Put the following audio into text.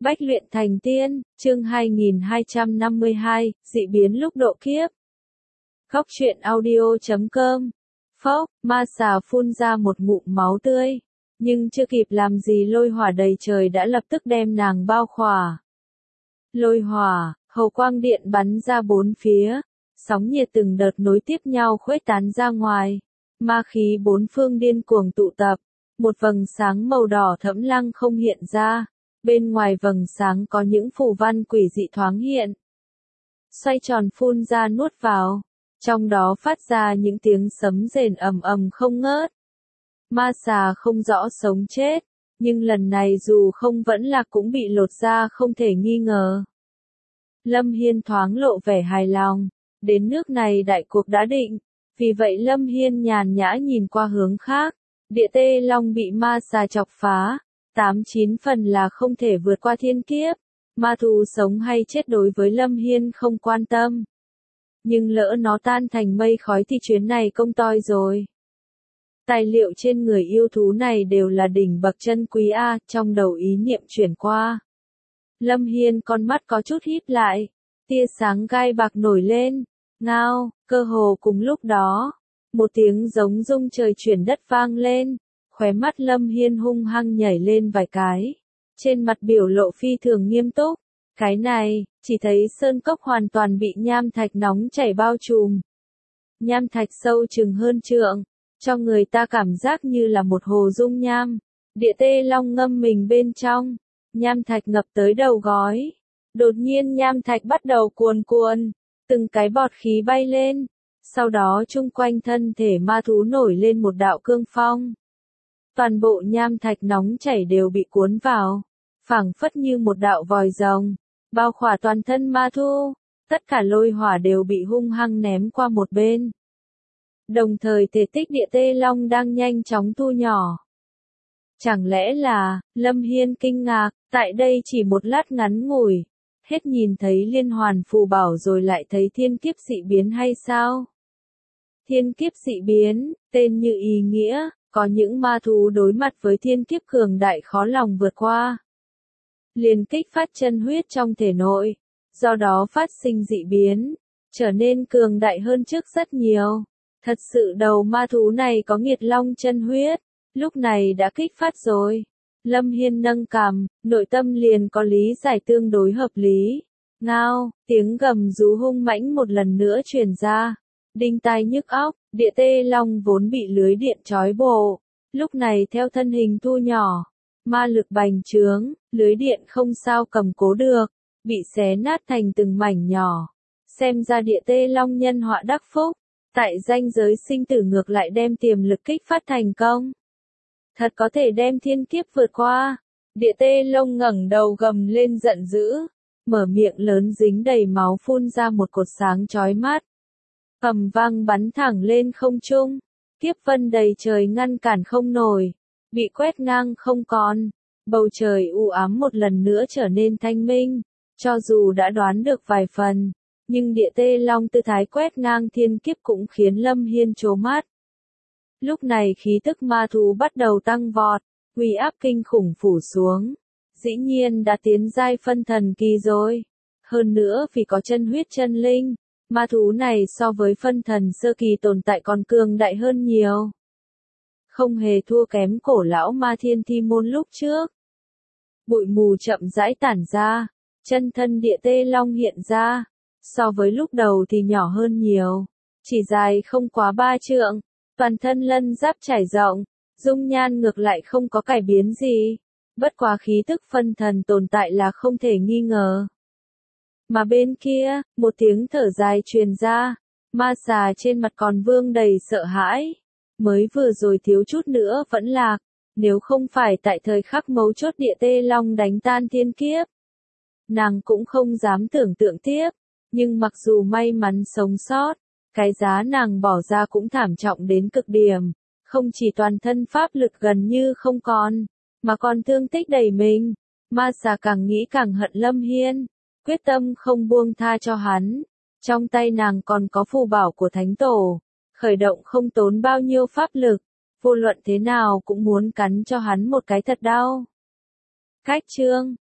Bách luyện thành tiên, chương 2252, dị biến lúc độ kiếp. Góc truyện audio.com. Phốc, ma xà phun ra một ngụm máu tươi, nhưng chưa kịp làm gì lôi hỏa đầy trời đã lập tức đem nàng bao khỏa. Lôi hỏa, hầu quang điện bắn ra bốn phía, sóng nhiệt từng đợt nối tiếp nhau khuếch tán ra ngoài, ma khí bốn phương điên cuồng tụ tập, một vầng sáng màu đỏ thẫm lăng không hiện ra. Bên ngoài vầng sáng có những phù văn quỷ dị thoáng hiện. Xoay tròn phun ra nuốt vào, trong đó phát ra những tiếng sấm rền ầm ầm không ngớt. Ma xà không rõ sống chết, nhưng lần này dù không vẫn lạc cũng bị lột ra không thể nghi ngờ. Lâm Hiên thoáng lộ vẻ hài lòng, đến nước này đại cuộc đã định, vì vậy Lâm Hiên nhàn nhã nhìn qua hướng khác, địa tê long bị ma xà chọc phá. 8-9 phần là không thể vượt qua thiên kiếp, ma thú sống hay chết đối với Lâm Hiên không quan tâm. Nhưng lỡ nó tan thành mây khói thì chuyến này công toi rồi. Tài liệu trên người yêu thú này đều là đỉnh bậc chân quý A, trong đầu ý niệm chuyển qua. Lâm Hiên con mắt có chút híp lại, tia sáng gai bạc nổi lên, ngao, cơ hồ cùng lúc đó. Một tiếng giống rung trời chuyển đất vang lên. Khóe mắt Lâm Hiên hung hăng nhảy lên vài cái. Trên mặt biểu lộ phi thường nghiêm túc. Cái này, chỉ thấy sơn cốc hoàn toàn bị nham thạch nóng chảy bao trùm. Nham thạch sâu chừng hơn trượng, cho người ta cảm giác như là một hồ dung nham. Địa tê long ngâm mình bên trong, nham thạch ngập tới đầu gói. Đột nhiên nham thạch bắt đầu cuồn cuộn, từng cái bọt khí bay lên. Sau đó chung quanh thân thể ma thú nổi lên một đạo cương phong. Toàn bộ nham thạch nóng chảy đều bị cuốn vào, phảng phất như một đạo vòi rồng, bao khỏa toàn thân ma thú, tất cả lôi hỏa đều bị hung hăng ném qua một bên. Đồng thời thể tích địa tê long đang nhanh chóng thu nhỏ. Chẳng lẽ là, Lâm Hiên kinh ngạc, tại đây chỉ một lát ngắn ngủi, hết nhìn thấy liên hoàn phù bảo rồi lại thấy thiên kiếp dị biến hay sao? Thiên kiếp dị biến, tên như ý nghĩa. Có những ma thú đối mặt với thiên kiếp cường đại khó lòng vượt qua. Liền kích phát chân huyết trong thể nội, do đó phát sinh dị biến, trở nên cường đại hơn trước rất nhiều. Thật sự đầu ma thú này có nghiệt long chân huyết, lúc này đã kích phát rồi. Lâm Hiên nâng cằm, nội tâm liền có lý giải tương đối hợp lý. Ngao, tiếng gầm rú hung mãnh một lần nữa truyền ra. Đinh tai nhức óc, địa tê long vốn bị lưới điện trói buộc, lúc này theo thân hình thu nhỏ, ma lực bành trướng, lưới điện không sao cầm cố được, bị xé nát thành từng mảnh nhỏ. Xem ra địa tê long nhân họa đắc phúc, tại ranh giới sinh tử ngược lại đem tiềm lực kích phát thành công. Thật có thể đem thiên kiếp vượt qua. Địa tê long ngẩng đầu gầm lên giận dữ, mở miệng lớn dính đầy máu phun ra một cột sáng chói mắt. Ầm vang bắn thẳng lên không trung, kiếp vân đầy trời ngăn cản không nổi, bị quét ngang không còn, bầu trời u ám một lần nữa trở nên thanh minh, cho dù đã đoán được vài phần, nhưng địa tê long tư thái quét ngang thiên kiếp cũng khiến Lâm Hiên trố mắt. Lúc này khí tức ma thú bắt đầu tăng vọt, uy áp kinh khủng phủ xuống, dĩ nhiên đã tiến giai phân thần kỳ rồi, hơn nữa vì có chân huyết chân linh. Ma thú này so với phân thần sơ kỳ tồn tại còn cường đại hơn nhiều. Không hề thua kém cổ lão ma thiên thi môn lúc trước. Bụi mù chậm rãi tản ra, chân thân địa tê long hiện ra. So với lúc đầu thì nhỏ hơn nhiều. Chỉ dài không quá 3 trượng, toàn thân lân giáp trải rộng, dung nhan ngược lại không có cải biến gì. Bất quá khí tức phân thần tồn tại là không thể nghi ngờ. Mà bên kia, một tiếng thở dài truyền ra, ma xà trên mặt còn vương đầy sợ hãi. Mới vừa rồi thiếu chút nữa vẫn lạc, nếu không phải tại thời khắc mấu chốt địa tê long đánh tan thiên kiếp. Nàng cũng không dám tưởng tượng tiếp, nhưng mặc dù may mắn sống sót, cái giá nàng bỏ ra cũng thảm trọng đến cực điểm. Không chỉ toàn thân pháp lực gần như không còn, mà còn thương tích đầy mình. Ma xà càng nghĩ càng hận Lâm Hiên. Quyết tâm không buông tha cho hắn. Trong tay nàng còn có phù bảo của Thánh Tổ, khởi động không tốn bao nhiêu pháp lực, vô luận thế nào cũng muốn cắn cho hắn một cái thật đau. Cách chương